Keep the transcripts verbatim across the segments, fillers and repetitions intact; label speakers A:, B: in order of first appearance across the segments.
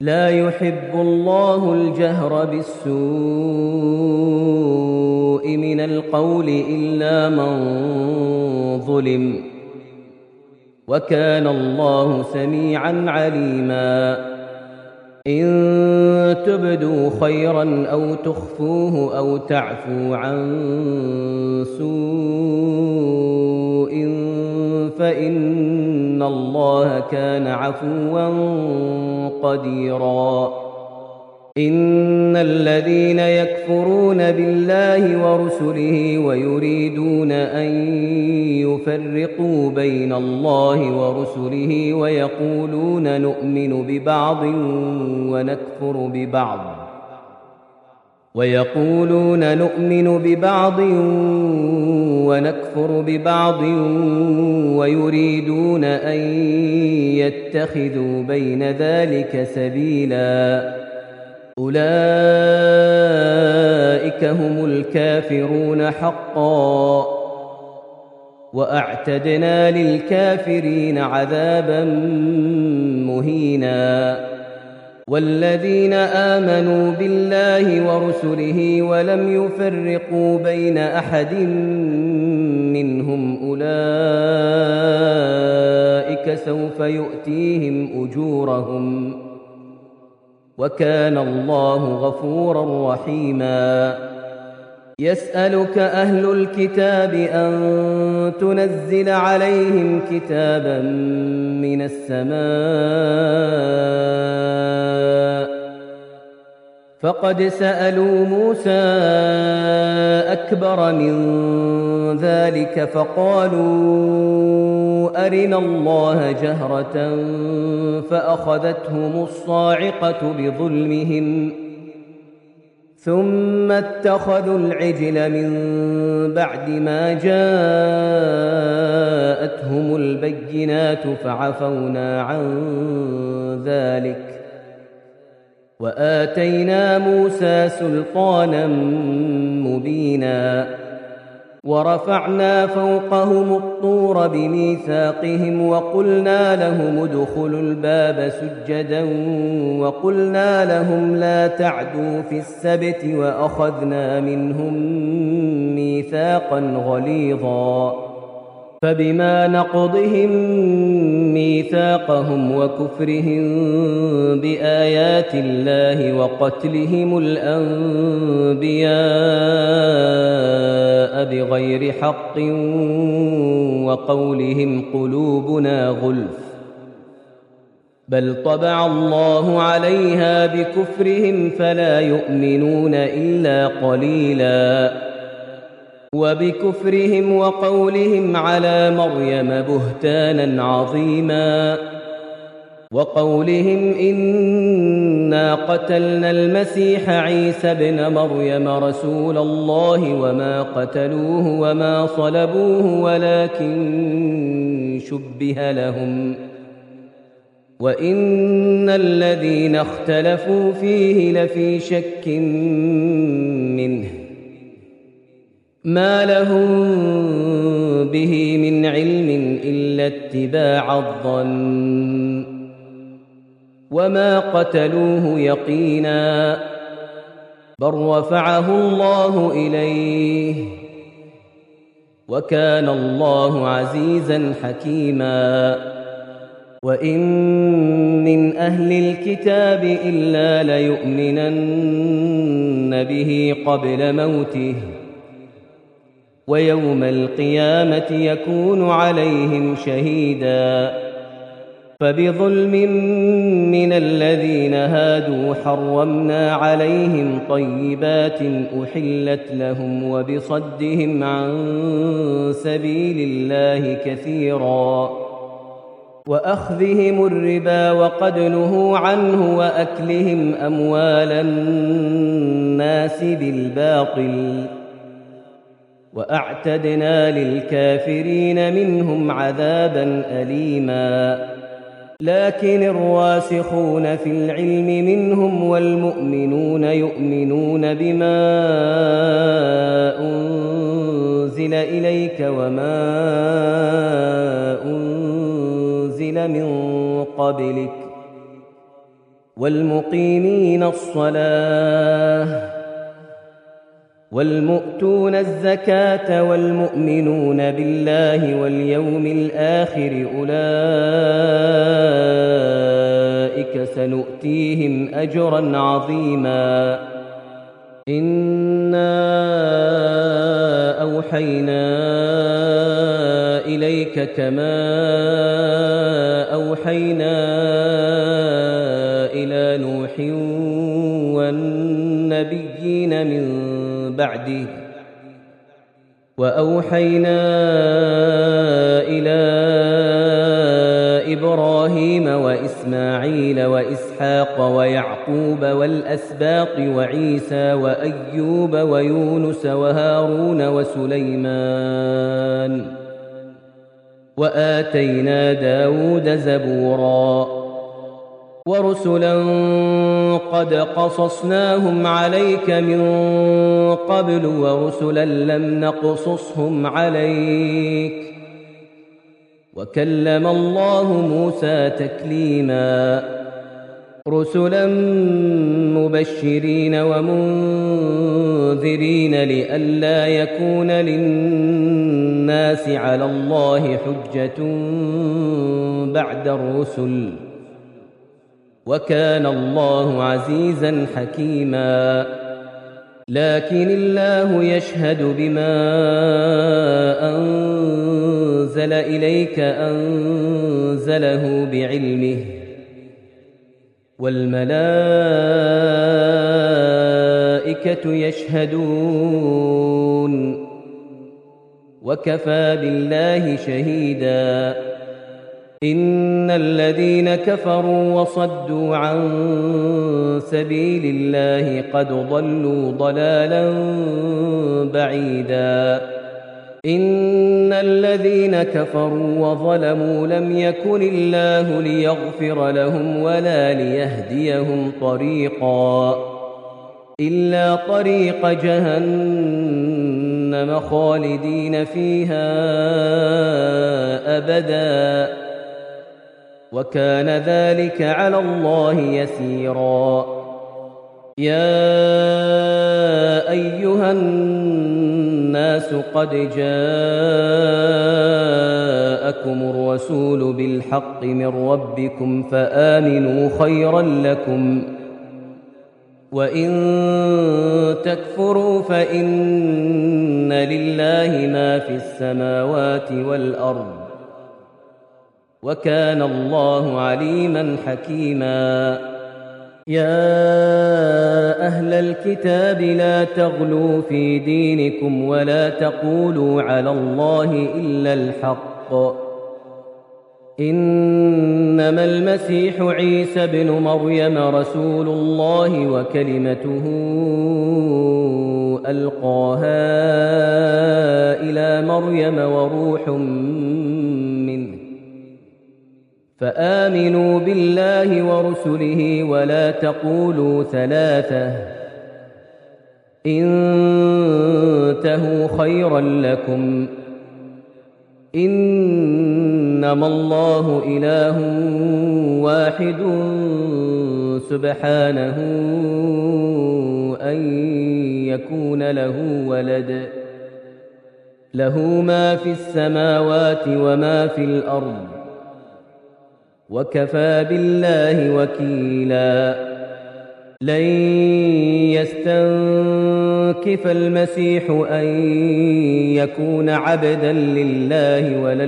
A: لا يحب الله الجهر بالسوء من القول إلا من ظلم، وكان الله سميعا عليما. إن تبدوا خيرا أو تخفوه أو تعفو عن سوء فإن الله كان عفوا قديرا. إن الذين يكفرون بالله ورسله ويريدون أن يفرقوا بين الله ورسله ويقولون نؤمن ببعض ونكفر ببعض ويقولون نؤمن ببعض ونكفر ببعض ويريدون أن يتخذوا بين ذلك سبيلا، أولئك هم الكافرون حقا، وأعتدنا للكافرين عذابا مهينا. والذين آمنوا بالله ورسله ولم يفرقوا بين أحد منهم أولئك سوف يؤتيهم أجورهم، وكان الله غفورا رحيما. يسألك أهل الكتاب أن تنزل عليهم كتابا من السماء، فقد سألوا موسى أكبر من ذلك فقالوا أرنا الله جهرة فأخذتهم الصاعقة بظلمهم ثم اتخذوا العجل من بعد ما جاءتهم البينات فعفونا عن ذلك وآتينا موسى سلطانا مبينا. ورفعنا فوقهم الطور بميثاقهم وقلنا لهم ادخلوا الباب سجدا وقلنا لهم لا تعدوا في السبت وأخذنا منهم ميثاقا غليظا. فبما نقضهم ميثاقهم وكفرهم بآيات الله وقتلهم الأنبياء بغير حق وقولهم قلوبنا غلف بل طبع الله عليها بكفرهم فلا يؤمنون إلا قليلا. وبكفرهم وقولهم على مريم بهتانا عظيما وقولهم إنا قتلنا المسيح عيسى ابن مريم رسول الله وما قتلوه وما صلبوه ولكن شبه لهم وإن الذين اختلفوا فيه لفي شك منه ما لهم به من علم إلا اتباع الظن وما قتلوه يقينا بل رفعه الله إليه وكان الله عزيزا حكيما. وإن من أهل الكتاب إلا ليؤمنن به قبل موته ويوم القيامة يكون عليهم شهيدا. فبظلم من الذين هادوا حرمنا عليهم طيبات أحلت لهم وبصدهم عن سبيل الله كثيرا وأخذهم الربا وقد نهوا عنه وأكلهم أموال الناس بالباطل وأعتدنا للكافرين منهم عذابا أليما. لكن الراسخون في العلم منهم والمؤمنون يؤمنون بما أنزل إليك وما أنزل من قبلك والمقيمين الصلاة والمؤتون الزكاة والمؤمنون بالله واليوم الآخر أولئك سنؤتيهم أجرا عظيما إنا أوحينا إليك كما أوحينا إلى نوح والنبيين من بعده وأوحينا إلى إبراهيم وإسماعيل وإسحاق ويعقوب والأسباط وعيسى وأيوب ويونس وهارون وسليمان وآتينا داود زبورا ورسلا قد قصصناهم عليك من قبل ورسلا لم نقصصهم عليك وكلم الله موسى تكليما رسلا مبشرين ومنذرين لئلا يكون للناس على الله حجة بعد الرسل وكان الله عزيزا حكيما لكن الله يشهد بما أنزل إليك أنزله بعلمه والملائكة يشهدون وكفى بالله شهيدا إن الذين كفروا وصدوا عن سبيل الله قد ضلوا ضلالا بعيدا إن الذين كفروا وظلموا لم يكن الله ليغفر لهم ولا ليهديهم طريقا إلا طريق جهنم خالدين فيها أبدا وكان ذلك على الله يسيرا يا أيها الناس قد جاءكم الرسول بالحق من ربكم فآمنوا خيرا لكم وإن تكفروا فإن لله ما في السماوات والأرض وكان الله عليما حكيما يا أهل الكتاب لا تغلوا في دينكم ولا تقولوا على الله إلا الحق إنما المسيح عيسى بن مريم رسول الله وكلمته ألقاها إلى مريم وروح منه فآمنوا بالله ورسله ولا تقولوا ثلاثة انتهوا خيرا لكم إنما الله إله واحد سبحانه أن يكون له ولد له ما في السماوات وما في الأرض وكفى بالله وكيلا لن يستنكف المسيح أن يكون عبدا لله ولا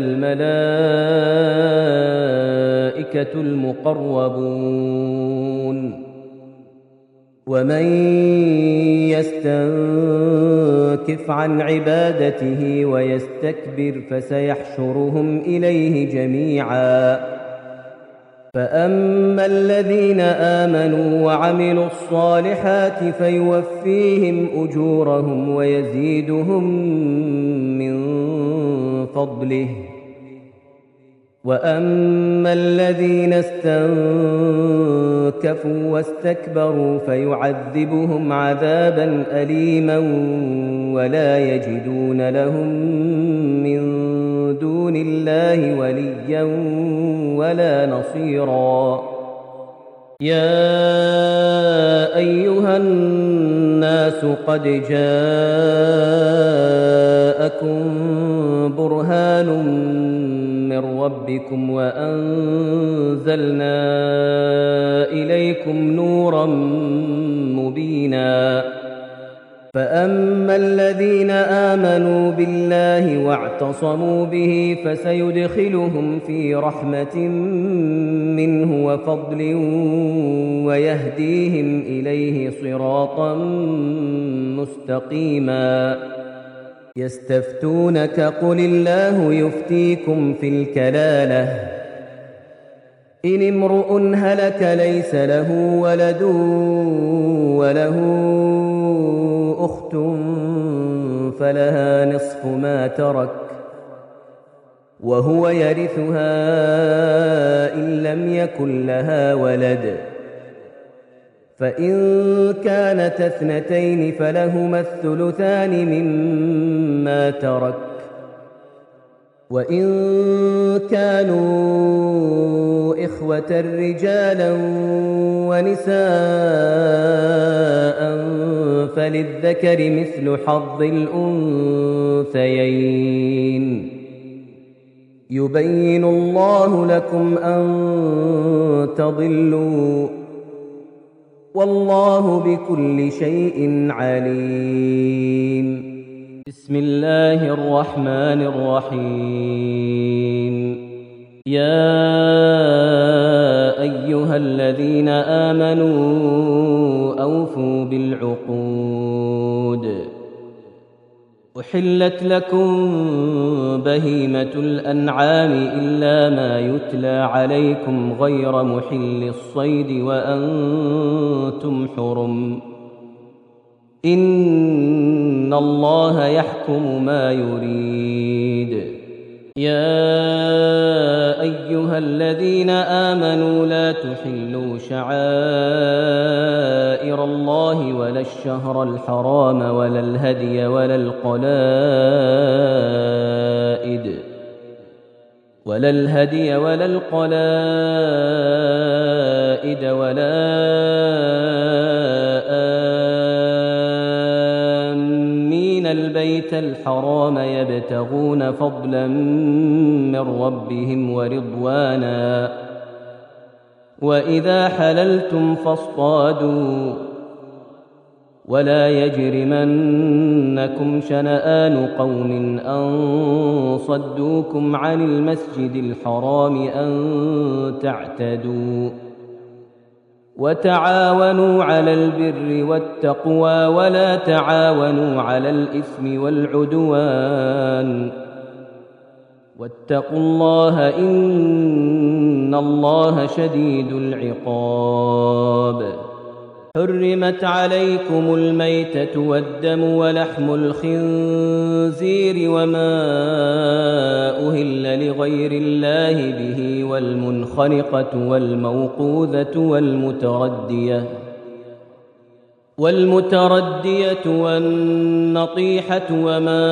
A: الملائكة المقربون ومن يستنكف عن عبادته ويستكبر فسيحشرهم إليه جميعا فأما الذين آمنوا وعملوا الصالحات فيوفيهم أجورهم ويزيدهم من فضله وأما الذين استنكفوا واستكبروا فيعذبهم عذابا أليما ولا يجدون لهم من دون الله وليا ولا نصيرا يا أيها الناس قد جاءكم برهان من ربكم وأنزلنا إليكم نورا مبينا فأما الذين آمنوا بالله واعتصموا به فسيدخلهم في رحمة منه وفضل ويهديهم إليه صراطا مستقيما يستفتونك قل الله يفتيكم في الكلالة إن امرؤ هلك ليس له ولد وله أخت فلها نصف ما ترك وهو يرثها إن لم يكن لها ولد فإن كانت اثنتين فلهما الثلثان مما ترك وإن كانوا إخوة رجالا ونساء فللذكر مثل حظ الأنثيين يبين الله لكم أن تضلوا والله بكل شيء عليم. بسم الله الرحمن الرحيم. يا أيها الذين آمنوا أوفوا بالعقود أحلت لكم بهيمة الأنعام إلا ما يتلى عليكم غير محل الصيد وأنتم حرم إن الله يحكم ما يريد. يا أيها الذين آمنوا لا تحلوا شعائر الله ولا الشهر الحرام ولا الهدي ولا القلائد ولا الهدي ولا القلائد ولا آمين البيت الحرام يبتغون فضلا من ربهم ورضوانا وإذا حللتم فاصطادوا ولا يجرمنكم شنآن قوم أن صدوكم عن المسجد الحرام أن تعتدوا وتعاونوا على البر والتقوى ولا تعاونوا على الإثم والعدوان واتقوا الله إن الله شديد العقاب. حرمت عليكم الميتة والدم ولحم الخنزير وما أهل لغير الله به والمنخنقة والموقوذة والمتردية والمتردية والنطيحة وما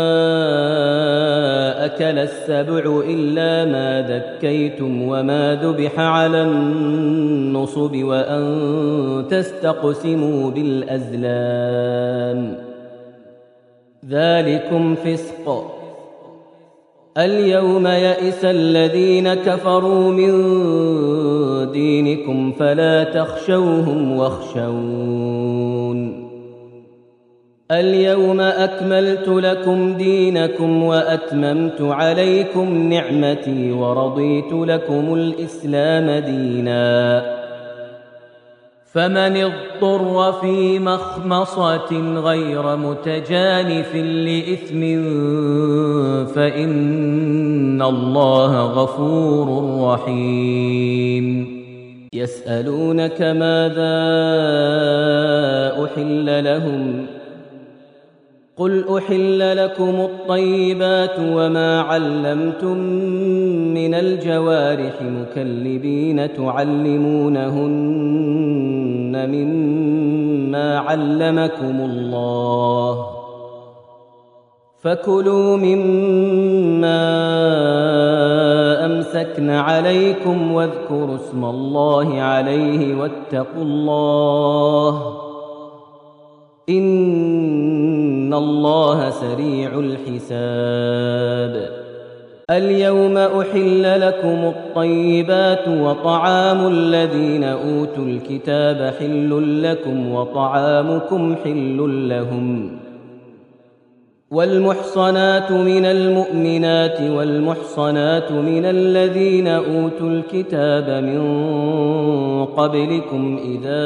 A: أكل السبع إلا ما ذكيتم وما ذبح على النصب وأن تستقسموا بالأزلام ذلكم فسق. اليوم يئس الذين كفروا من دينكم فلا تخشوهم واخشون. اليوم أكملت لكم دينكم وأتممت عليكم نعمتي ورضيت لكم الإسلام دينا. فمن اضطر في مخمصة غير متجانف لإثم فإن الله غفور رحيم. يسألونك ماذا أحل لهم قل أحل لكم الطيبات وما علمتم من الجوارح مكلبين تعلمونهن مما علمكم الله فكلوا مما أمسكن عليكم واذكروا اسم الله عليه واتقوا الله إن الله سريع الحساب. اليوم أحل لكم الطيبات وطعام الذين أوتوا الكتاب حل لكم وطعامكم حل لهم. والمحصنات من المؤمنات والمحصنات من الذين أوتوا الكتاب من قبلكم إذا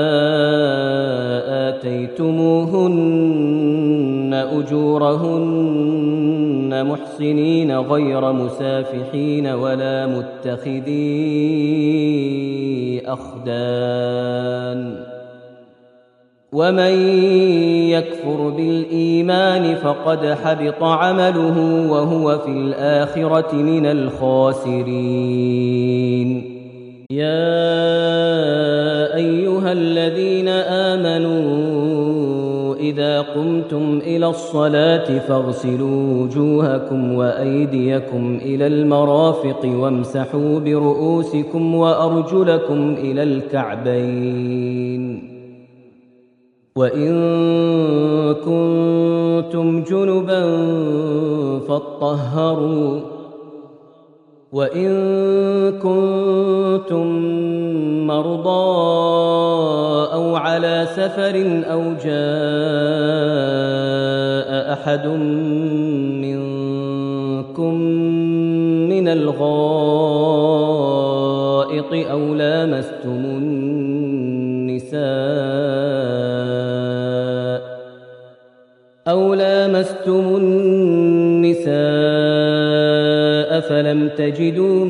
A: آتيتموهن أجورهن محصنين غير مسافحين ولا متخذي أخدان. ومن يكفر بالإيمان فقد حبط عمله وهو في الآخرة من الخاسرين. يا أيها الذين آمنوا إذا قمتم إلى الصلاة فاغسلوا وجوهكم وأيديكم إلى المرافق وامسحوا برؤوسكم وأرجلكم إلى الكعبين. وإن كنتم جنبا فاطهروا وإن كنتم مرضى أو على سفر أو جاء أحد منكم من الغائط أو لامستم النساء أو لامستم النساء فلم تجدوا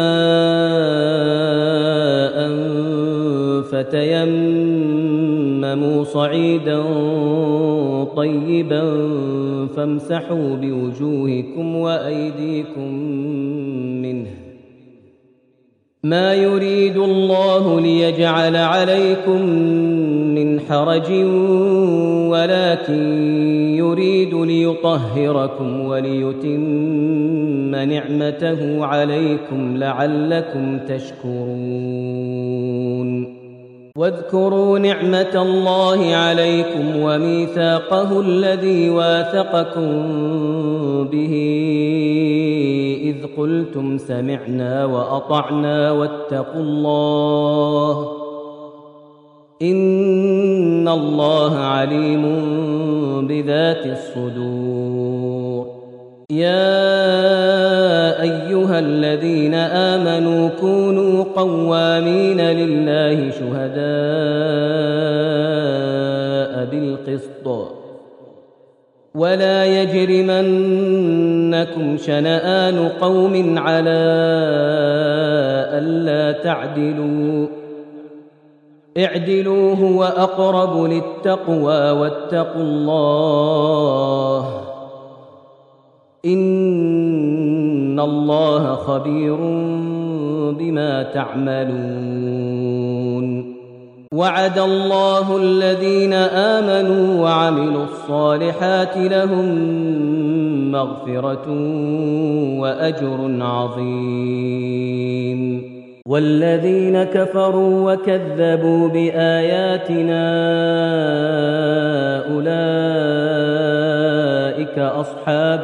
A: ماء فتيمموا صعيدا طيبا فامسحوا بوجوهكم وأيديكم منه ما يريد الله ليجعل عليكم من حرج ولكن يريد ليطهركم وليتم نعمته عليكم لعلكم تشكرون. واذكروا نعمة الله عليكم وميثاقه الذي واثقكم به إذ قلتم سمعنا وأطعنا واتقوا الله إن الله عليم بذات الصدور. يا أيها الذين آمنوا كونوا قوامين لله شهداء بالقسط ولا يجرمنكم شنآن قوم على ألا تعدلوا اعدلوا هو أقرب للتقوى واتقوا الله إن الله خبير بما تعملون. وعد الله الذين آمنوا وعملوا الصالحات لهم مغفرة وأجر عظيم. والذين كفروا وكذبوا بآياتنا أولئك أصحاب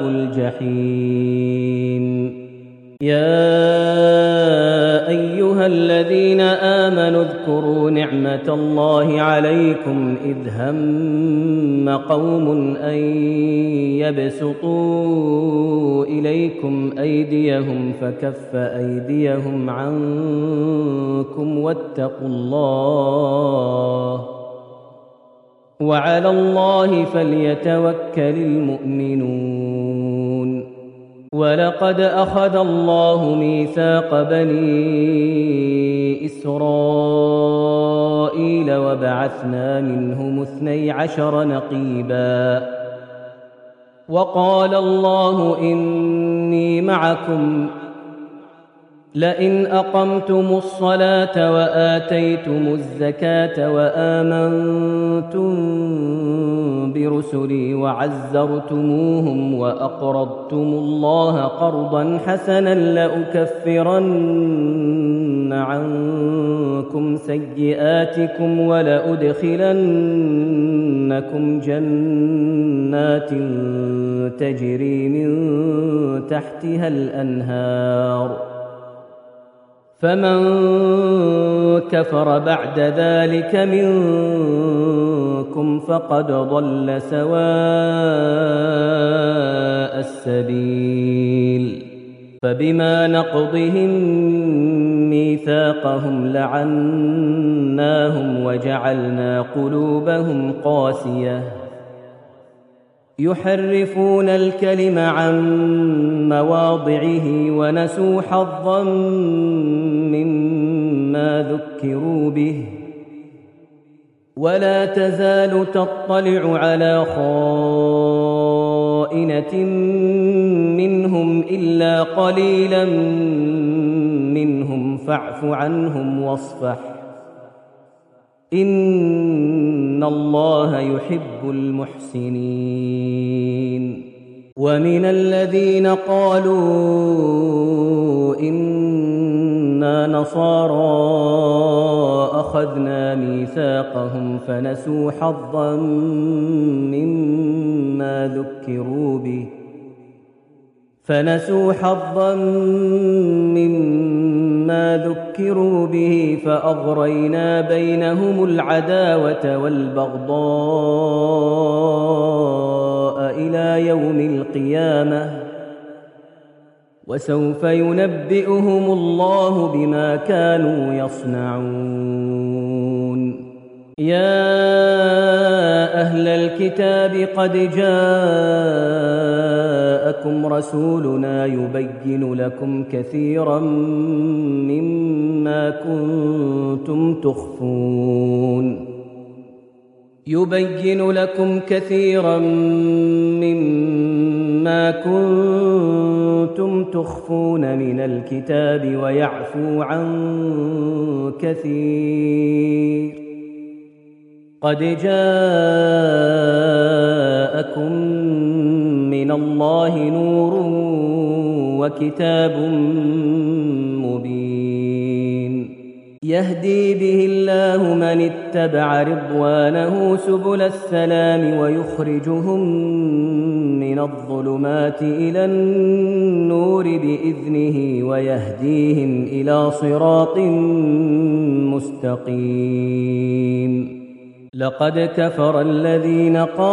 A: الجحيم. يا أيها الذين آمنوا اذكروا نعمة الله عليكم إذ هم قوم أن يبسطوا إليكم أيديهم فكف أيديهم عنكم واتقوا الله وعلى الله فليتوكل المؤمنون. ولقد أخذ الله ميثاق بني إسرائيل وبعثنا منهم اثني عشر نقيبا وقال الله إني معكم لئن أقمتم الصلاة وآتيتم الزكاة وآمنتم برسلي وعزرتموهم وأقرضتم الله قرضا حسنا لأكفرن عنكم سيئاتكم ولأدخلنكم جنات تجري من تحتها الأنهار فمن كفر بعد ذلك منكم فقد ضل سواء السبيل فبما نقضهم ميثاقهم لعناهم وجعلنا قلوبهم قاسية يحرفون الكلم عن مواضعه ونسوا حظا مما ذكروا به ولا تزال تطلع على خائنة منهم إلا قليلا منهم فاعف عنهم واصفح إن الله يحب المحسنين ومن الذين قالوا إنا نصارى أخذنا ميثاقهم فنسوا حظا مما ذكروا به فنسوا حظا مما ذكروا به فأغرينا بينهم العداوة والبغضاء إلى يوم القيامة وسوف ينبئهم الله بما كانوا يصنعون يا أهل الكتاب قد جاءكم رسولنا يبين لكم كثيرا مما كنتم تخفون يبين لكم كثيرا مما كنتم تخفون من الكتاب ويعفو عن كثير قد جاءكم من الله نور وكتاب مبين يهدي به الله من اتبع رضوانه سبل السلام ويخرجهم من الظلمات إلى النور بإذنه ويهديهم إلى صراط مستقيم لقد كفر الذين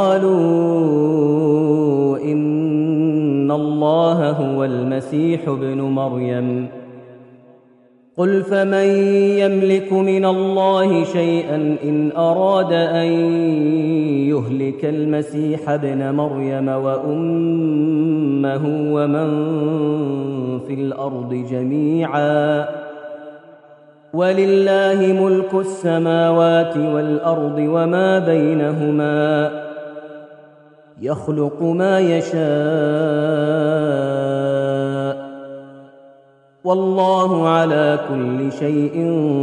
A: قالوا إن الله هو المسيح ابن مريم قل فمن يملك من الله شيئا إن أراد أن يهلك المسيح ابن مريم وأمه ومن في الأرض جميعا ولله ملك السماوات والأرض وما بينهما يخلق ما يشاء والله على كل شيء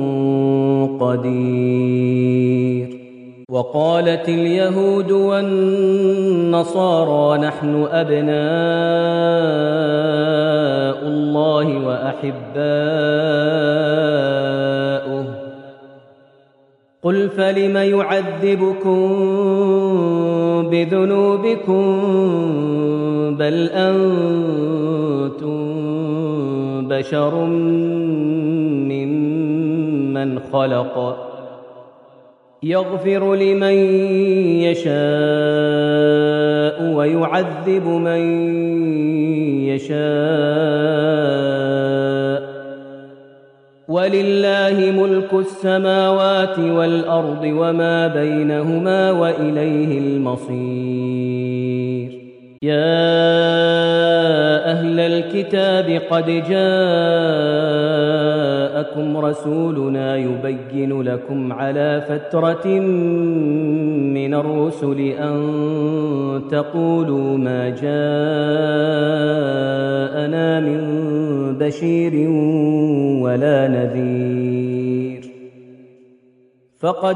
A: قدير وقالت اليهود والنصارى نحن أبناء الله وأحباؤه قل فلم يعذبكم بذنوبكم بل أنتم بشر ممن خلق يغفر لمن يشاء ويعذب من يشاء ولله ملك السماوات والأرض وما بينهما وإليه المصير يا أهل الكتاب قد جاءكم رسولنا يبين لكم على فترة من الرسل أن تقولوا ما جاءنا من بشير ولا نذير فقد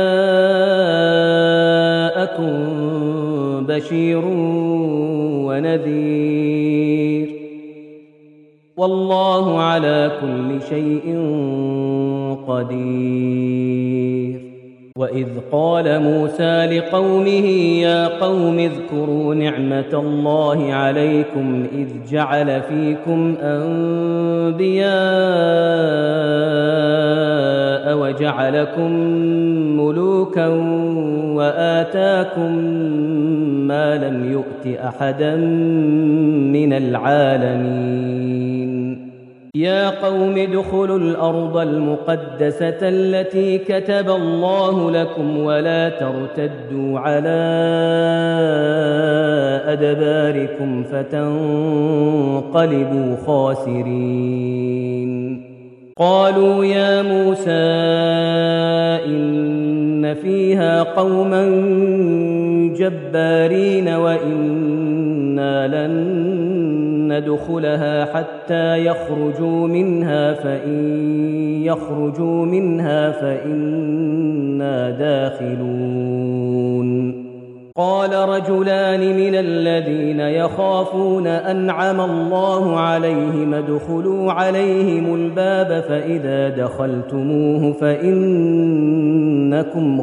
A: جاءكم بشير ونذير والله على كل شيء قدير. وإذ قال موسى لقومه يا قوم اذكروا نعمة الله عليكم إذ جعل فيكم أنبياء وجعلكم ملوكا وآتاكم ما لم يؤت أحدا من العالمين. يا قوم ادخلوا الأرض المقدسة التي كتب الله لكم ولا ترتدوا على أدباركم فتنقلبوا خاسرين. قالوا يا موسى إن فيها قوما جبارين وإنا لن ندخلها حتى يخرجوا منها فإن يخرجوا منها فإنا داخلون. قال رجلان من الذين يخافون أنعم الله عليهم ادخلوا عليهم الباب فإذا دخلتموه فإنكم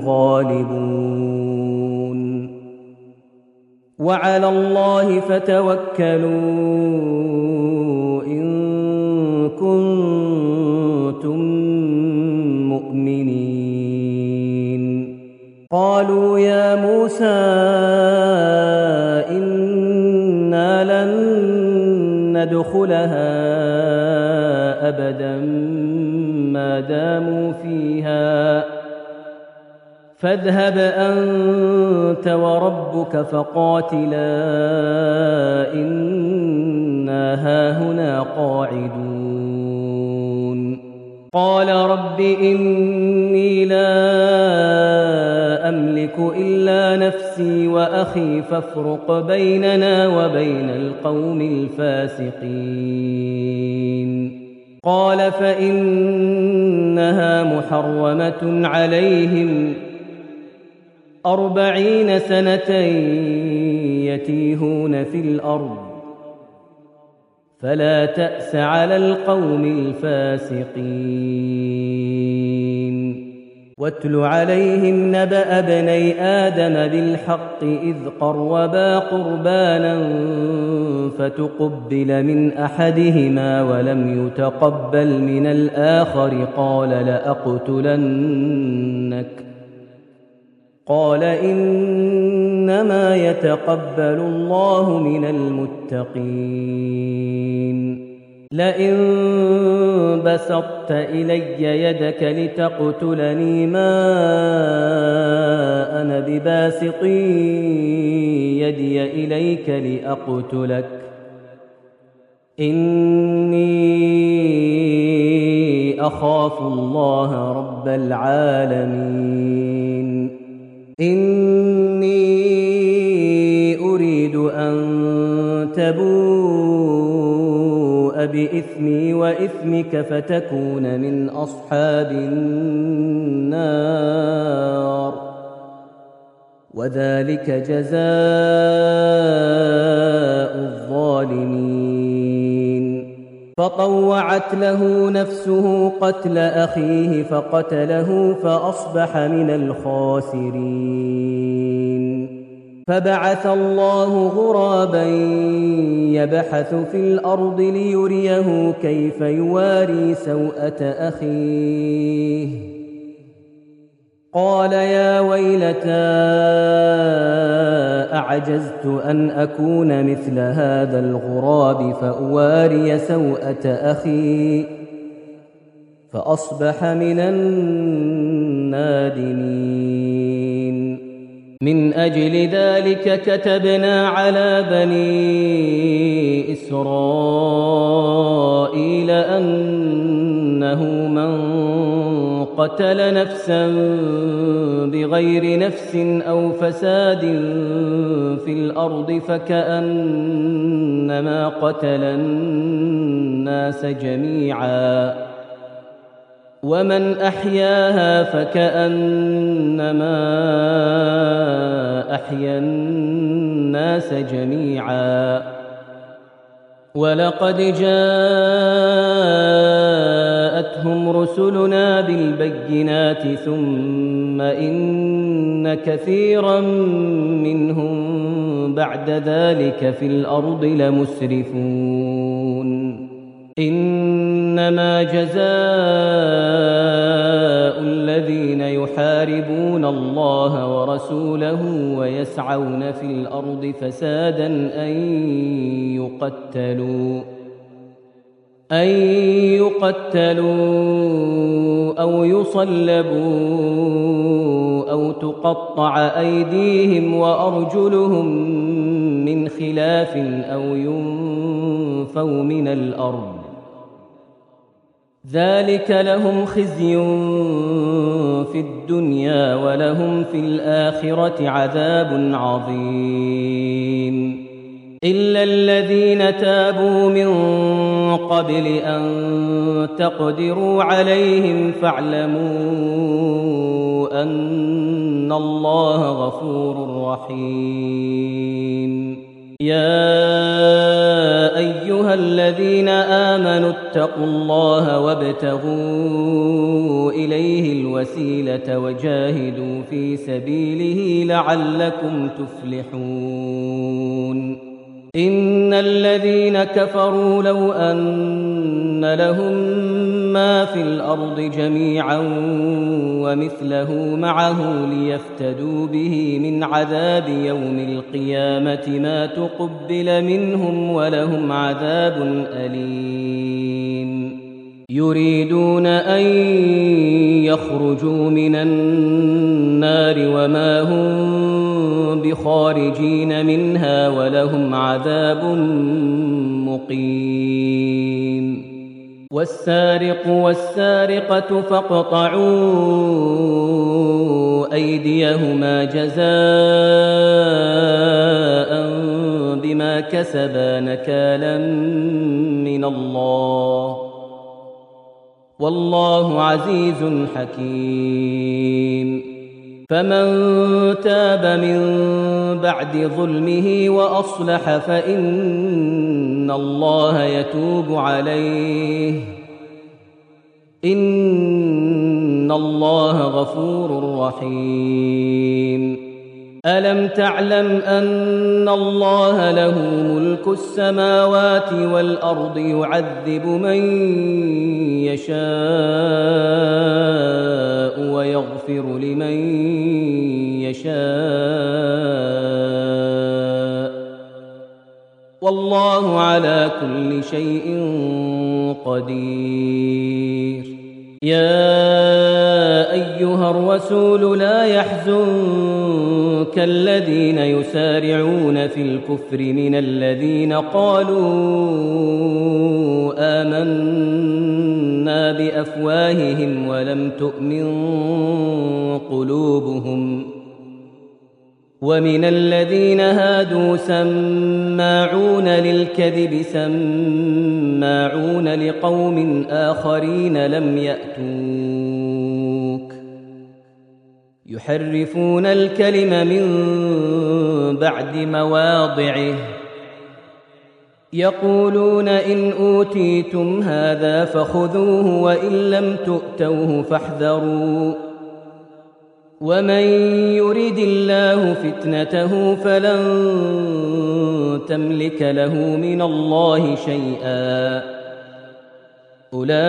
A: غالبون وعلى الله فتوكلوا إن كنتم مؤمنين. قالوا يا موسى إنا لن ندخلها أبدا ما داموا فيها فاذهب أنت وربك فقاتلا إنا هاهنا قاعدون. قال رب إني لا أملك إلا نفسي وأخي فافرق بيننا وبين القوم الفاسقين. قال فإنها محرمة عليهم أربعين سنة يتيهون في الأرض فلا تأس على القوم الفاسقين. واتل عليهم نبأ ابني آدم بالحق إذ قربا قربانا فتقبل من أحدهما ولم يتقبل من الآخر قال لأقتلنك قال إنما يتقبل الله من المتقين. لئن بسطت إلي يدك لتقتلني ما أنا بباسط يدي إليك لأقتلك إني أخاف الله رب العالمين. إني أريد أن تبوء بإثمي وإثمك فتكون من أصحاب النار وذلك جزاء الظالمين. فطوعت له نفسه قتل أخيه فقتله فأصبح من الخاسرين. فبعث الله غرابا يبحث في الأرض ليريه كيف يواري سوءة أخيه قال يا ويلتى أعجزت أن أكون مثل هذا الغراب فأواري سوءة أخي فأصبح من النادمين. من أجل ذلك كتبنا على بني إسرائيل أنه من قتل نفسا بغير نفس أو فساد في الأرض فكأنما قتل الناس جميعا ومن أحياها فكأنما أحيا الناس جميعا ولقد جاءتهم رسلنا بالبينات ثم إن كثيرا منهم بعد ذلك في الأرض لمسرفون إنما جزاء الذين يحاربون الله ورسوله ويسعون في الأرض فسادا أن يقتلوا أن يقتلوا أو يصلبوا أو تقطع أيديهم وأرجلهم من خلاف أو ينفوا من الأرض ذلك لهم خزي في الدنيا ولهم في الآخرة عذاب عظيم إلا الذين تابوا من قبل أن تقدروا عليهم فاعلموا أن الله غفور رحيم يا أيها الذين آمنوا اتقوا الله وابتغوا إليه الوسيلة وجاهدوا في سبيله لعلكم تفلحون إن الذين كفروا لو أن لهم ما في الأرض جميعا ومثله معه ليفتدوا به من عذاب يوم القيامة ما تقبل منهم ولهم عذاب أليم يريدون أن يخرجوا من النار وما هم بخارجين منها ولهم عذاب مقيم والسارق والسارقة فاقطعوا أيديهما جزاء بما كسبا نكالا من الله والله عزيز حكيم فمن تاب من بعد ظلمه وأصلح فإن الله يتوب عليه إن الله غفور رحيم ألم تعلم أن الله له ملك السماوات والأرض يعذب من يشاء ويغفر لمن يشاء والله على كل شيء قدير يا أيها الرسول لا يحزنك الذين يسارعون في الكفر من الذين قالوا آمنا بأفواههم ولم تؤمن قلوبهم ومن الذين هادوا سماعون للكذب سماعون لقوم آخرين لم يأتوك يحرفون الكلم من بعد مواضعه يقولون إن أوتيتم هذا فخذوه وإن لم تؤتوه فاحذروا ومن يرد الله فتنته فلن تملك له من الله شيئا أولئك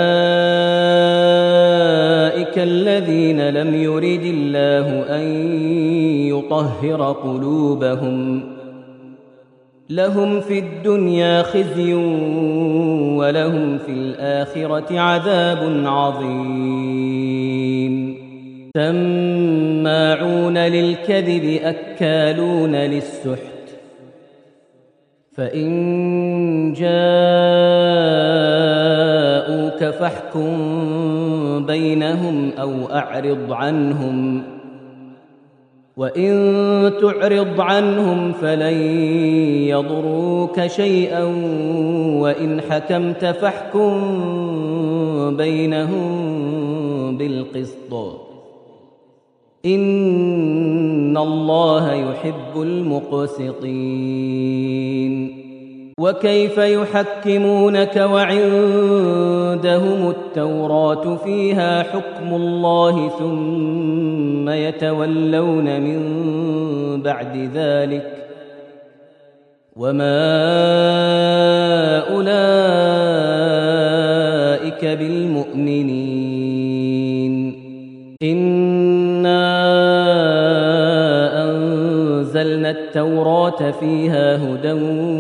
A: الذين لم يرد الله أن يطهر قلوبهم لهم في الدنيا خزي ولهم في الآخرة عذاب عظيم سماعون للكذب أكالون للسحت فإن جاءوك فاحكم بينهم أو أعرض عنهم وإن تعرض عنهم فلن يضروك شيئا وإن حكمت فاحكم بينهم بالقسط إن الله يحب المقسطين وكيف يحكمونك وعندهم التوراة فيها حكم الله ثم يتولون من بعد ذلك وما أولئك بالمؤمنين إنا أنزلنا التوراة فيها هدى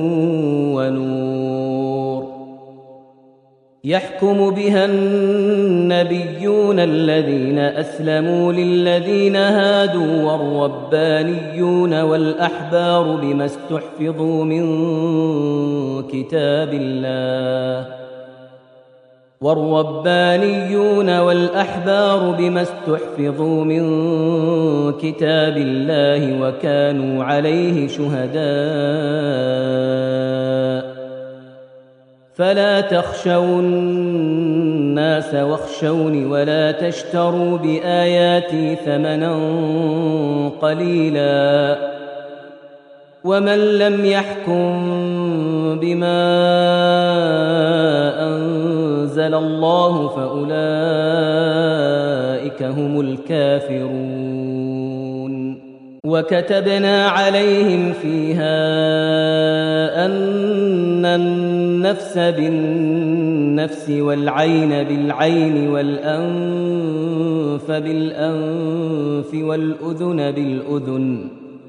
A: ونور يحكم بها النبيون الذين أسلموا للذين هادوا والربانيون والأحبار بما استحفظوا من كتاب الله والربانيون والأحبار بما استحفظوا من كتاب الله وكانوا عليه شهداء فلا تخشوا الناس واخشوني ولا تشتروا بآياتي ثمنا قليلا ومن لم يحكم بما أنزل الله فأولئك هم الكافرون وكتبنا عليهم فيها أن النفس بالنفس والعين بالعين والأنف بالأنف والأذن بالأذن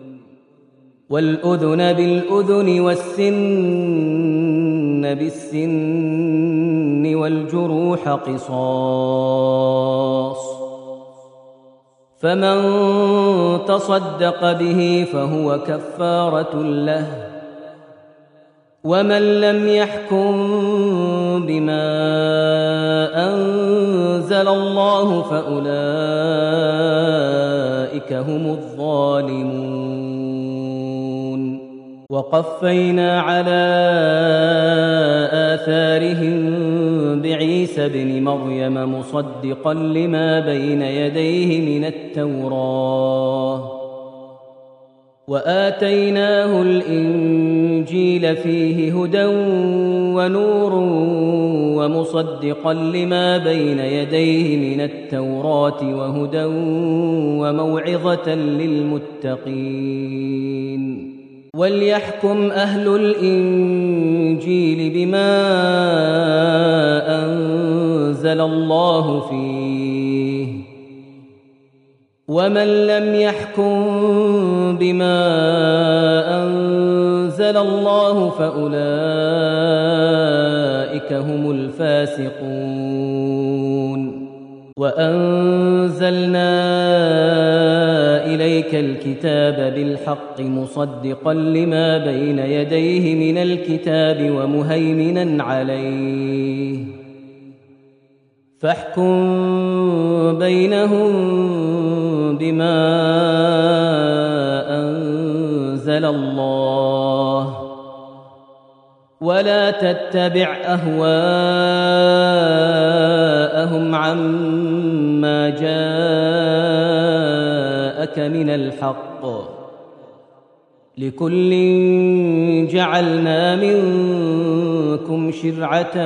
A: والأذن بالأذن والسن بالسن والجروح قصاص فمن تصدق به فهو كفارة له ومن لم يحكم بما أنزل الله فأولئك هم الظالمون وقفينا على آثارهم بعيسى ابن مريم مصدقا لما بين يديه من التوراة وآتيناه الإنجيل فيه هدى ونور ومصدقا لما بين يديه من التوراة وهدى وموعظة للمتقين وليحكم أهل الإنجيل بما أنزل الله فيه ومن لم يحكم بما أنزل الله فأولئك هم الفاسقون وأنزلنا إليك الكتاب بالحق مصدقا لما بين يديه من الكتاب ومهيمنا عليه فاحكم بينهم بما أنزل الله ولا تتبع أهواءهم عما جاءك من الحق لكل جعلنا منكم شرعة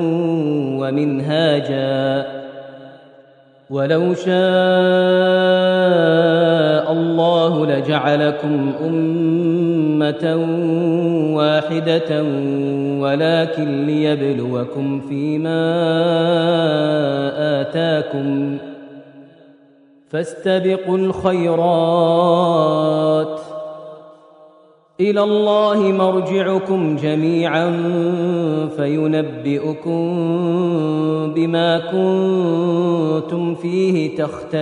A: ومنهاجا ولو شاء الله لجعلكم أمة واحدة ولكن ليبلوكم فيما آتاكم فاستبقوا الخيرات إلى الله مرجعكم جميعا فينبئكم بما كنتم فيه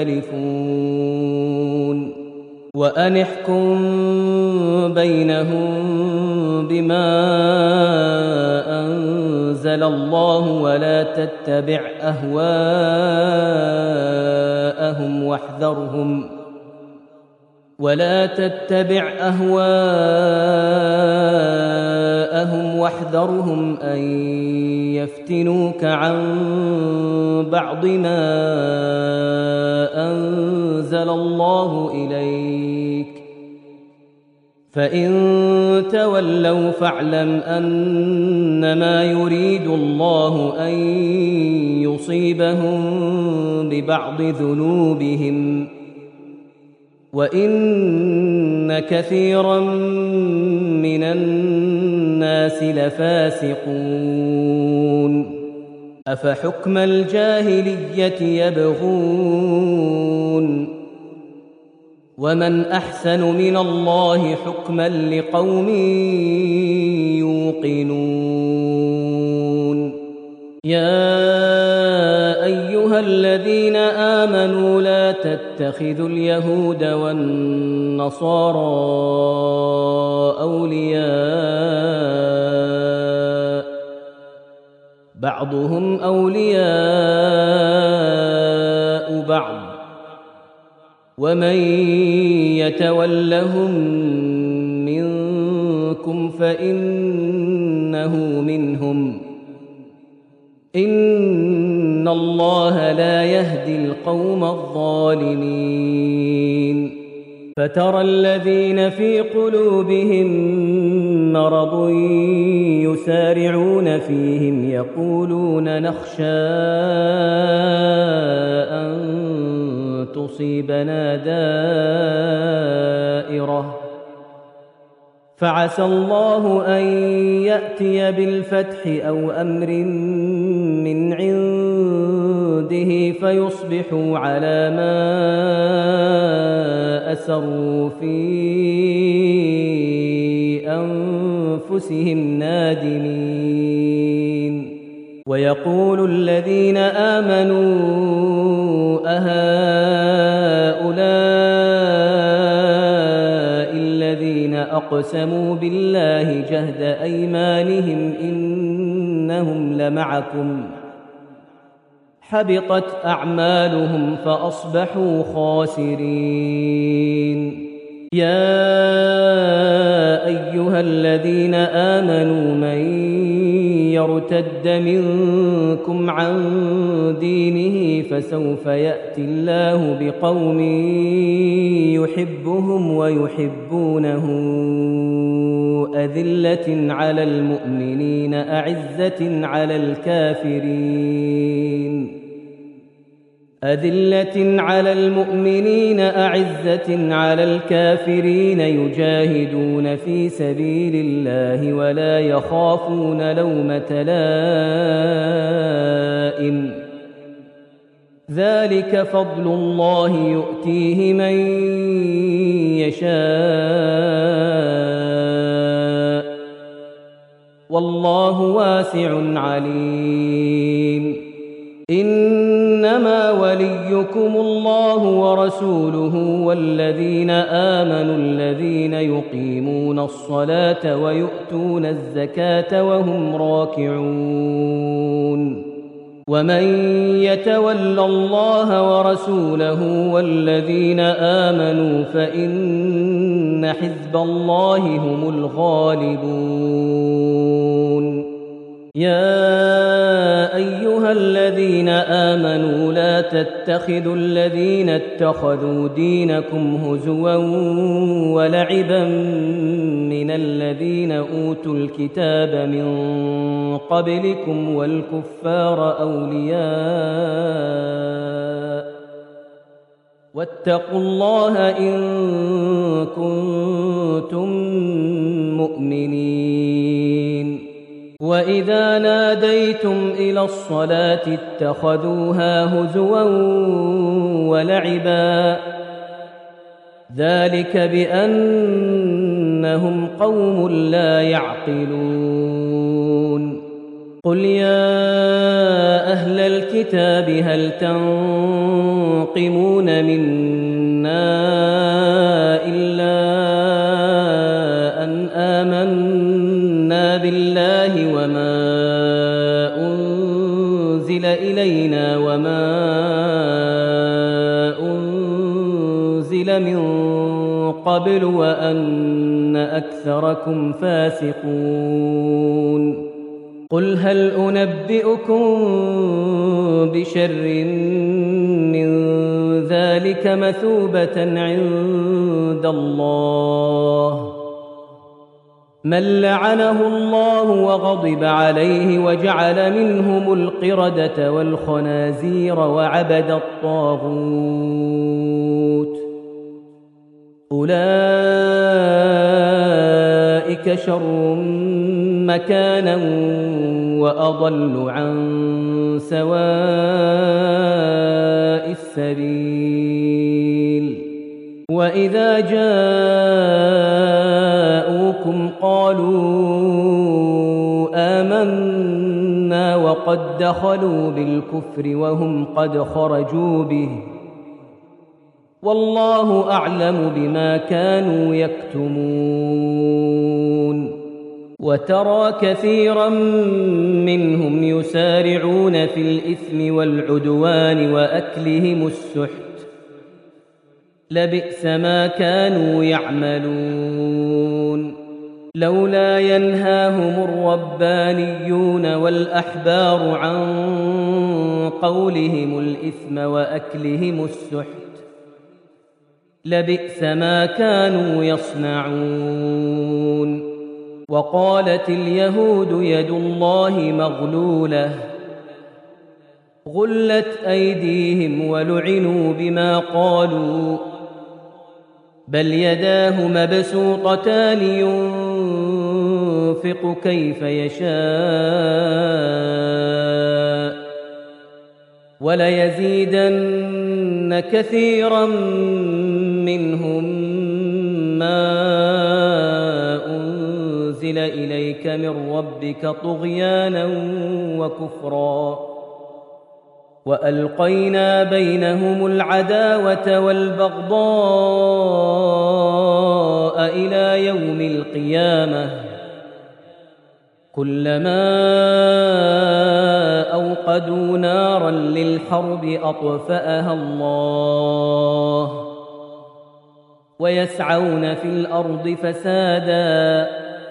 A: تختلفون وأن احكم بينهم بما أنزل الله ولا تتبع أهواءهم واحذرهم ولا تتبع أهواءهم واحذرهم أن يفتنوك عن بعض ما أنزل الله إليك فإن تولوا فاعلم أنما يريد الله أن يصيبهم ببعض ذنوبهم وإن كثيرا من الناس لفاسقون أفحكم الجاهلية يبغون ومن أحسن من الله حكما لقوم يوقنون يا أيها الذين آمنوا لا تتخذوا اليهود والنصارى أولياء بعضهم أولياء بعض ومن يتولهم منكم فإنه منهم إن الله لا يهدي القوم الظالمين فترى الذين في قلوبهم مرض يسارعون فيهم يقولون نخشى أن تصيبنا دائرة فعسى الله أن يأتي بالفتح أو أمر من عنده فيصبحوا على ما أسروا في أنفسهم نادمين ويقول الذين آمنوا أهؤلاء الذين أقسموا بالله جهد أيمانهم إنهم لمعكم حبطت أعمالهم فأصبحوا خاسرين يا أيها الذين آمنوا من يرتد منكم عن دينه فسوف يأتي الله بقوم يحبهم ويحبونه أذلة على المؤمنين أعزة على الكافرين أذلة على المؤمنين أعزة على الكافرين يجاهدون في سبيل الله ولا يخافون لومة لائم ذلك فضل الله يؤتيه من يشاء والله واسع عليم إنما وليكم الله ورسوله والذين آمنوا الذين يقيمون الصلاة ويؤتون الزكاة وهم راكعون ومن يتول الله ورسوله والذين آمنوا فإن حزب الله هم الغالبون يا أيها الذين آمنوا لا تتخذوا الذين اتخذوا دينكم هزوا ولعبا من الذين أوتوا الكتاب من قبلكم والكفار أولياء واتقوا الله إن كنتم مؤمنين وإذا ناديتم إلى الصلاة اتخذوها هزوا ولعبا ذلك بأنهم قوم لا يعقلون قل يا أهل الكتاب هل تنقمون منا إلا أن آمنا بالله وما قبل وأن أكثركم فاسقون قل هل أنبئكم بشر من ذلك مثوبة عند الله من لعنه الله وغضب عليه وجعل منهم القردة والخنازير وعبد الطاغوت أولئك شر مكانا وأضل عن سواء السبيل وإذا جاءوكم قالوا آمنا وقد دخلوا بالكفر وهم قد خرجوا به والله أعلم بما كانوا يكتمون وترى كثيرا منهم يسارعون في الإثم والعدوان وأكلهم السحت لبئس ما كانوا يعملون لولا ينهاهم الربانيون والأحبار عن قولهم الإثم وأكلهم السحت لبئس ما كانوا يصنعون وقالت اليهود يد الله مغلولة غلت أيديهم ولعنوا بما قالوا بل يداه مبسوطتان ينفق كيف يشاء وليزيدن كثيرا منهم ما أنزل إليك من ربك طغيانا وكفرا وألقينا بينهم العداوة والبغضاء إلى يوم القيامة كلما أوقدوا نارا للحرب أطفأها الله ويسعون في الأرض فسادا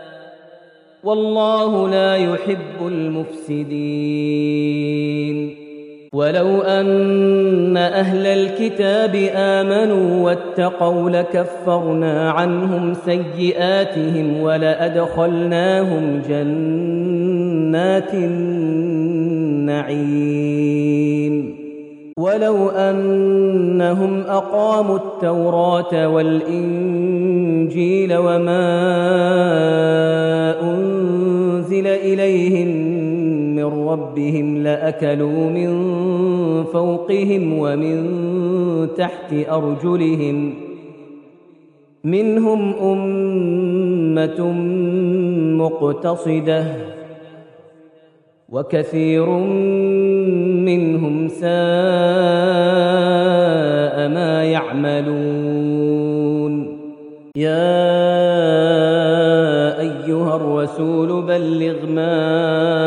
A: والله لا يحب المفسدين ولو أن أهل الكتاب آمنوا واتقوا لكفرنا عنهم سيئاتهم ولأدخلناهم جنات النعيم ولو أنهم أقاموا التوراة والإنجيل وما أنزل إليهم من ربهم لأكلوا من فوقهم ومن تحت أرجلهم منهم أمة مقتصدة وكثير منهم ساء ما يعملون يا أيها الرسول بلغ ما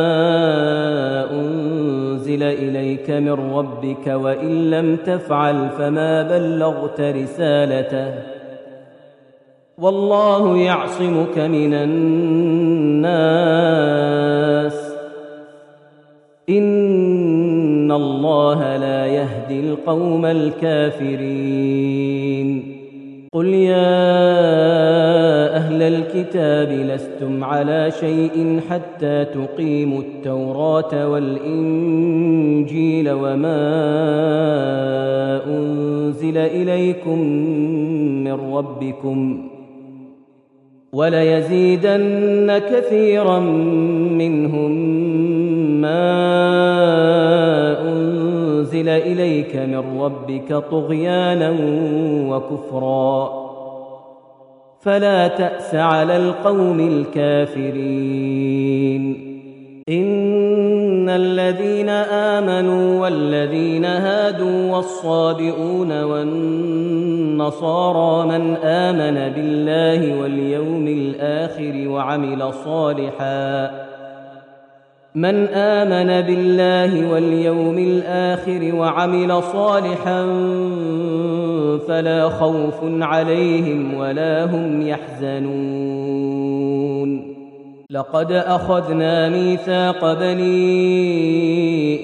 A: أنزل إليك من ربك وإن لم تفعل فما بلغت رسالته والله يعصمك من الناس إن الله لا يهدي القوم الكافرين قل يا أهل الكتاب لستم على شيء حتى تقيموا التوراة والإنجيل وما أنزل إليكم من ربكم وليزيدن كثيرا منهم ما أنزل إليك من ربك طغيانا وكفرا فلا تأس على القوم الكافرين إن الذين آمنوا والذين هادوا والصابئون والنصارى من آمن بالله واليوم الآخر وعمل صالحا من آمن بالله واليوم الآخر وعمل صالحا فلا خوف عليهم ولا هم يحزنون لقد أخذنا ميثاق بني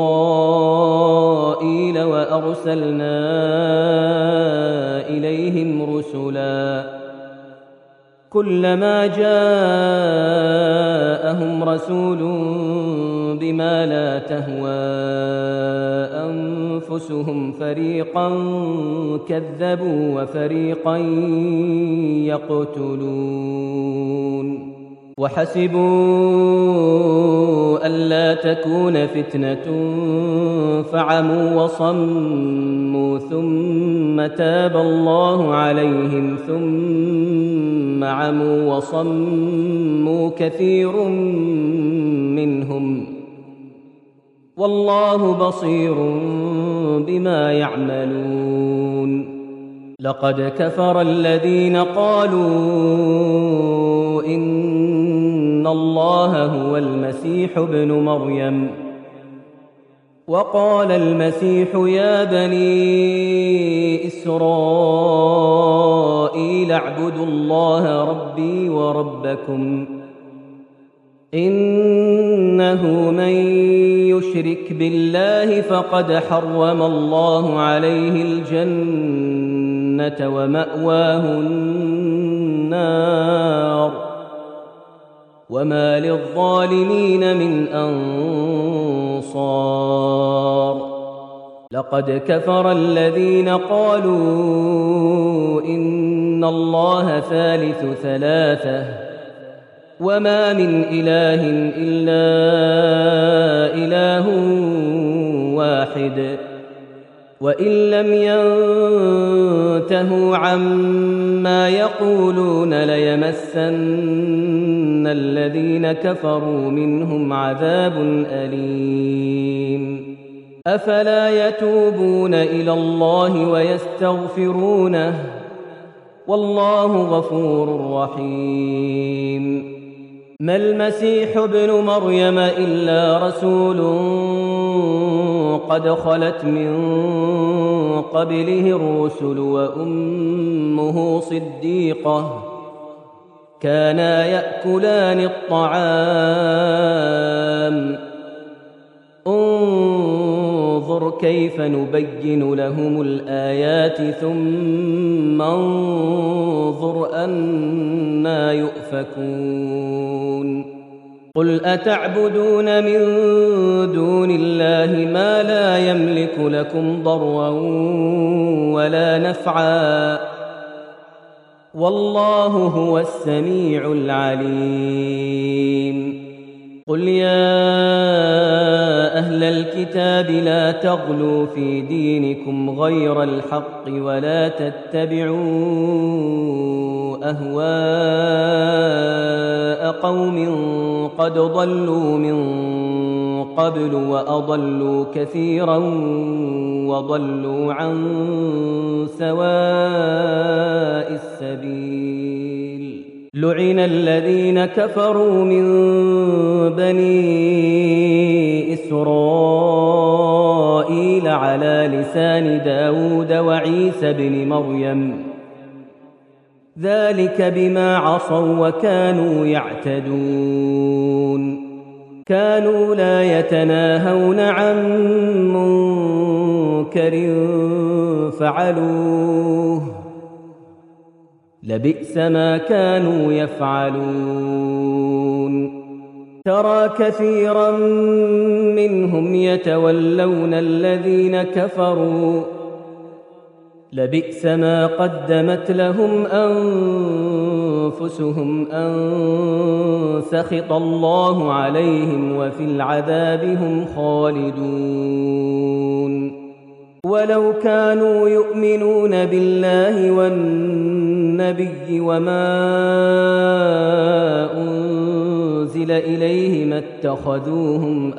A: إسرائيل وأرسلنا إليهم رسلا كلما جاءهم رسول بما لا تهوى أنفسهم فريقا كذبوا وفريقا يقتلون وحسبوا ألا تكون فتنة فعموا وصموا ثم تاب الله عليهم ثم عموا وصموا كثير منهم والله بصير بما يعملون لقد كفر الذين قالوا إن الله هو المسيح ابن مريم وقال المسيح يا بني إسرائيل اعبدوا الله ربي وربكم إنه من يشرك بالله فقد حرم الله عليه الجنة ومأواه النار وما للظالمين من أنصار لقد كفر الذين قالوا إن الله ثالث ثلاثة وما من إله إلا إله واحد وإن لم ينتهوا عما يقولون ليمسن الذين كفروا منهم عذاب أليم أفلا يتوبون إلى الله ويستغفرونه والله غفور رحيم ما المسيح ابن مريم إلا رسول قد خلت من قبله الرسل وأمه صديقة كانا يأكلان الطعام انظر كيف نبين لهم الآيات ثم انظر أنى يؤفكون قل أتعبدون من دون الله ما لا يملك لكم ضرا ولا نفعا والله هو السميع العليم قل يا أهل الكتاب لا تغلوا في دينكم غير الحق ولا تتبعوا أهواء قوم قد ضلوا من قبل وأضلوا كثيرا وضلوا عن سواء السبيل لعن الذين كفروا من بني إسرائيل على لسان داود وعيسى بن مريم ذلك بما عصوا وكانوا يعتدون كانوا لا يتناهون عن منكر فعلوه لبئس ما كانوا يفعلون ترى كثيرا منهم يتولون الذين كفروا لبئس ما قدمت لهم أنفسهم أن سخط الله عليهم وفي العذاب هم خالدون ولو كانوا يؤمنون بالله والنبي وما أنزل إليه ما اتخذوهم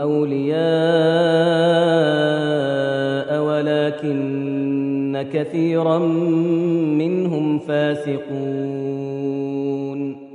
A: أولياء ولكن كثيرا منهم فاسقون